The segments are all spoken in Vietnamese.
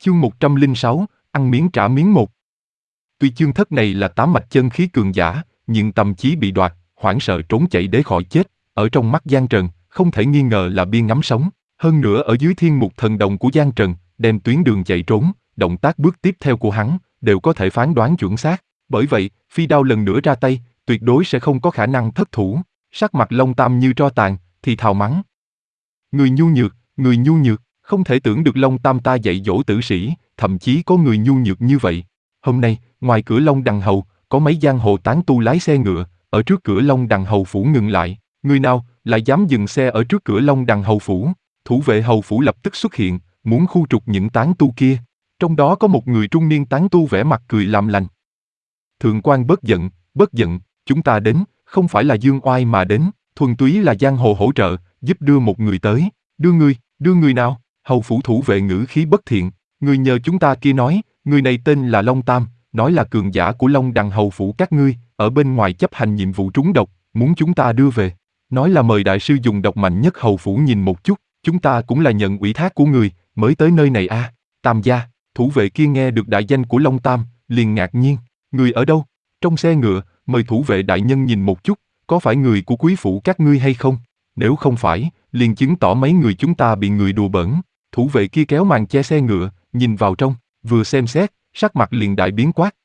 Chương 106, ăn miếng trả miếng một. Tuy chương thất này là tám mạch chân khí cường giả, nhưng tâm trí bị đoạt, hoảng sợ trốn chạy để khỏi chết, ở trong mắt Giang Trần, không thể nghi ngờ là biên ngắm sống. Hơn nữa ở dưới thiên mục thần đồng của Giang Trần, đem tuyến đường chạy trốn, động tác bước tiếp theo của hắn, đều có thể phán đoán chuẩn xác. Bởi vậy, phi đao lần nữa ra tay, tuyệt đối sẽ không có khả năng thất thủ. Sắc mặt Long Tam như tro tàn, thì thào mắng. Người nhu nhược, không thể tưởng được Long Tam ta dạy dỗ tử sĩ, thậm chí có người nhu nhược như vậy. Hôm nay, ngoài cửa Long Đằng Hầu, có mấy giang hồ tán tu lái xe ngựa, ở trước cửa Long Đằng Hầu phủ ngừng lại. Người nào lại dám dừng xe ở trước cửa Long Đằng Hầu phủ? Thủ vệ hầu phủ lập tức xuất hiện, muốn khu trục những tán tu kia. Trong đó có một người trung niên tán tu vẻ mặt cười làm lành. Thượng quan bớt giận, chúng ta đến, không phải là dương oai mà đến, thuần túy là giang hồ hỗ trợ, giúp đưa một người tới. Đưa người nào? Hầu phủ thủ vệ ngữ khí bất thiện, người nhờ chúng ta kia nói, người này tên là Long Tam, nói là cường giả của Long Đằng Hầu phủ các ngươi, ở bên ngoài chấp hành nhiệm vụ trúng độc, muốn chúng ta đưa về. Nói là mời đại sư dùng độc mạnh nhất hầu phủ nhìn một chút, chúng ta cũng là nhận ủy thác của người, mới tới nơi này a. Tam gia, thủ vệ kia nghe được đại danh của Long Tam, liền ngạc nhiên, người ở đâu? Trong xe ngựa, mời thủ vệ đại nhân nhìn một chút, có phải người của quý phủ các ngươi hay không? Nếu không phải, liền chứng tỏ mấy người chúng ta bị người đùa bỡn. Thủ vệ kia kéo màn che xe ngựa, nhìn vào trong, vừa xem xét, sắc mặt liền đại biến quát.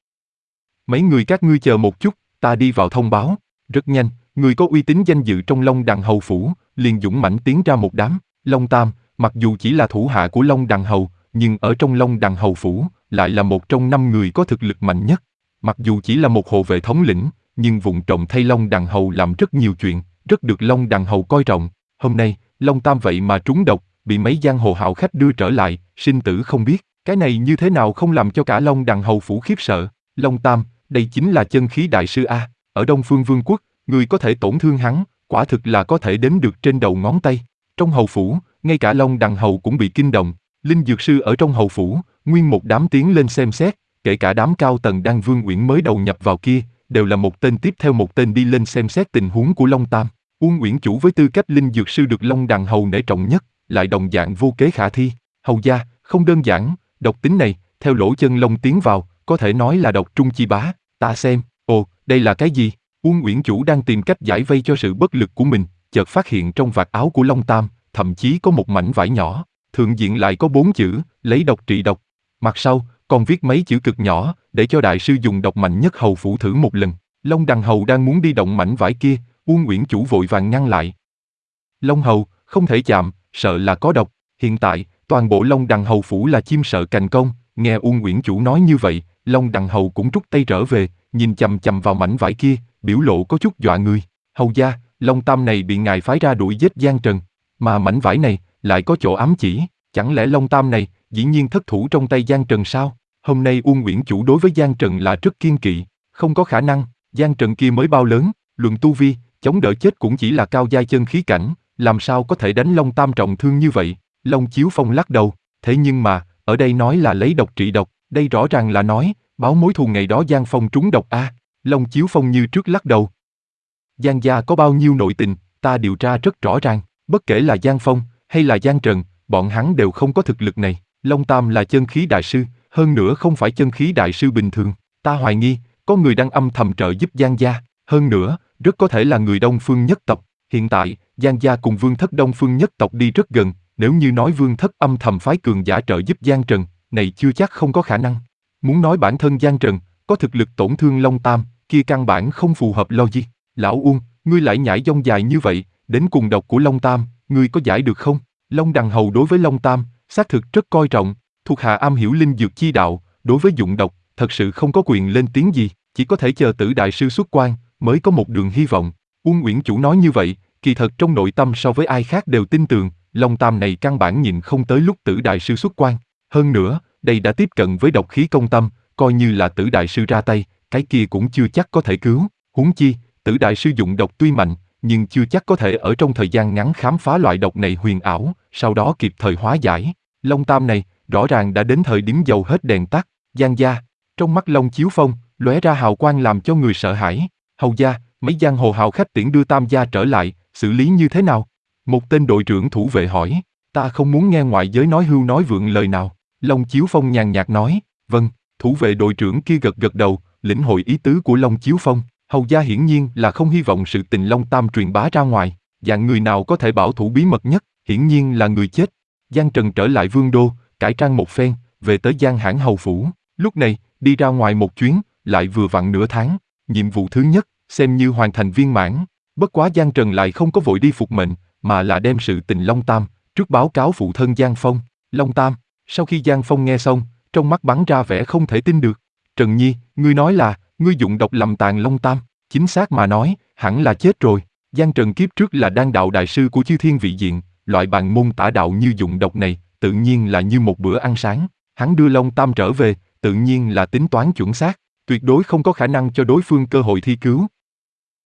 Mấy người các ngươi chờ một chút, ta đi vào thông báo. Rất nhanh, người có uy tín danh dự trong Long Đằng Hầu phủ, liền dũng mãnh tiến ra một đám. Long Tam, mặc dù chỉ là thủ hạ của Long Đằng Hầu, nhưng ở trong Long Đằng Hầu phủ, lại là một trong 5 người có thực lực mạnh nhất. Mặc dù chỉ là một hộ vệ thống lĩnh, nhưng vụng trộm thay Long Đằng Hầu làm rất nhiều chuyện, rất được Long Đằng Hầu coi trọng. Hôm nay, Long Tam vậy mà trúng độc, bị mấy giang hồ hảo khách đưa trở lại, sinh tử không biết. Cái này như thế nào không làm cho cả Long Đằng Hầu phủ khiếp sợ. Long Tam, đây chính là chân khí đại sư a. Ở Đông Phương Vương quốc, người có thể tổn thương hắn, quả thực là có thể đếm được trên đầu ngón tay. Trong hầu phủ, ngay cả Long Đằng Hầu cũng bị kinh động. Linh dược sư ở trong hầu phủ, nguyên một đám tiến lên xem xét, kể cả đám cao tầng Đan Vương Uyển mới đầu nhập vào kia, đều là một tên tiếp theo một tên đi lên xem xét tình huống của Long Tam. Uông Uyển chủ với tư cách linh dược sư được Long Đằng Hầu nể trọng nhất, lại đồng dạng vô kế khả thi. Hầu gia, không đơn giản, độc tính này, theo lỗ chân lông tiến vào, có thể nói là độc trung chi bá. Ta xem, ồ, đây là cái gì? Uông Uyển chủ đang tìm cách giải vây cho sự bất lực của mình, chợt phát hiện trong vạt áo của Long Tam, thậm chí có một mảnh vải nhỏ, thượng diện lại có 4 chữ, lấy độc trị độc. Mặt sau, còn viết mấy chữ cực nhỏ, để cho đại sư dùng độc mạnh nhất hầu phủ thử một lần. Long Đằng Hầu đang muốn đi động mảnh vải kia, Uông Uyển chủ vội vàng ngăn lại. Long Hầu, không thể chạm, sợ là có độc. Hiện tại, toàn bộ Long Đằng Hầu phủ là chim sợ cành cong. Nghe Uông Uyển chủ nói như vậy, Long Đằng Hầu cũng rút tay trở về, nhìn chằm chằm vào mảnh vải kia, biểu lộ có chút dọa người. Hầu gia, Long Tam này bị ngài phái ra đuổi giết Giang Trần, mà mảnh vải này lại có chỗ ám chỉ, chẳng lẽ Long Tam này dĩ nhiên thất thủ trong tay Giang Trần sao? Hôm nay Uông Uyển chủ đối với Giang Trần là rất kiên kỵ, không có khả năng. Giang Trần kia mới bao lớn, luận tu vi, chống đỡ chết cũng chỉ là cao giai chân khí cảnh, làm sao có thể đánh Long Tam trọng thương như vậy? Long Chiếu Phong lắc đầu, thế nhưng mà, ở đây nói là lấy độc trị độc, đây rõ ràng là nói, báo mối thù ngày đó Giang Phong trúng độc a. Long Chiếu Phong như trước lắc đầu. Giang gia có bao nhiêu nội tình, ta điều tra rất rõ ràng, bất kể là Giang Phong, hay là Giang Trần, bọn hắn đều không có thực lực này. Long Tam là chân khí đại sư, hơn nữa không phải chân khí đại sư bình thường, ta hoài nghi, có người đang âm thầm trợ giúp Giang gia, hơn nữa, rất có thể là người Đông Phương nhất tộc. Hiện tại, Giang gia cùng Vương thất Đông Phương nhất tộc đi rất gần, nếu như nói Vương thất âm thầm phái cường giả trợ giúp Giang Trần, này chưa chắc không có khả năng. Muốn nói bản thân Giang Trần có thực lực tổn thương Long Tam, kia căn bản không phù hợp logic. Lão Uông, ngươi lại nhảy dông dài như vậy, đến cùng độc của Long Tam, ngươi có giải được không? Long Đằng Hầu đối với Long Tam, xác thực rất coi trọng, thuộc hạ am hiểu linh dược chi đạo, đối với dụng độc, thật sự không có quyền lên tiếng gì, chỉ có thể chờ Tử đại sư xuất quan, mới có một đường hy vọng. Uông Uyển chủ nói như vậy, kỳ thật trong nội tâm so với ai khác đều tin tưởng, Long Tam này căn bản nhìn không tới lúc Tử đại sư xuất quan. Hơn nữa, đây đã tiếp cận với độc khí công tâm, coi như là Tử đại sư ra tay, cái kia cũng chưa chắc có thể cứu. Huống chi, Tử đại sư dụng độc tuy mạnh, nhưng chưa chắc có thể ở trong thời gian ngắn khám phá loại độc này huyền ảo, sau đó kịp thời hóa giải. Long Tam này, rõ ràng đã đến thời điểm dầu hết đèn tắt. Giang gia, trong mắt Long Chiếu Phong, lóe ra hào quang làm cho người sợ hãi. Hầu gia, mấy giang hồ hào khách tiễn đưa Tam gia trở lại, xử lý như thế nào? Một tên đội trưởng thủ vệ hỏi. Ta không muốn nghe ngoại giới nói hưu nói vượng lời nào. Long Chiếu Phong nhàn nhạt nói, vâng, thủ vệ đội trưởng kia gật gật đầu, lĩnh hội ý tứ của Long Chiếu Phong. Hầu gia hiển nhiên là không hy vọng sự tình Long Tam truyền bá ra ngoài, dạng người nào có thể bảo thủ bí mật nhất, hiển nhiên là người chết. Giang Trần trở lại Vương Đô, cải trang một phen, về tới Giang Hãn hầu phủ. Lúc này, đi ra ngoài một chuyến, lại vừa vặn nửa tháng. Nhiệm vụ thứ nhất, xem như hoàn thành viên mãn. Bất quá Giang Trần lại không có vội đi phục mệnh, mà là đem sự tình Long Tam trước báo cáo phụ thân Giang Phong. Long Tam, sau khi Giang Phong nghe xong, trong mắt bắn ra vẻ không thể tin được. Trần Nhi, ngươi nói là, ngươi dụng độc làm tàn Long Tam, chính xác mà nói, hẳn là chết rồi. Giang Trần kiếp trước là đan đạo đại sư của Chư Thiên Vị Diện, loại bàn môn tả đạo như dụng độc này, tự nhiên là như một bữa ăn sáng. Hắn đưa Long Tam trở về, tự nhiên là tính toán chuẩn xác, tuyệt đối không có khả năng cho đối phương cơ hội thi cứu.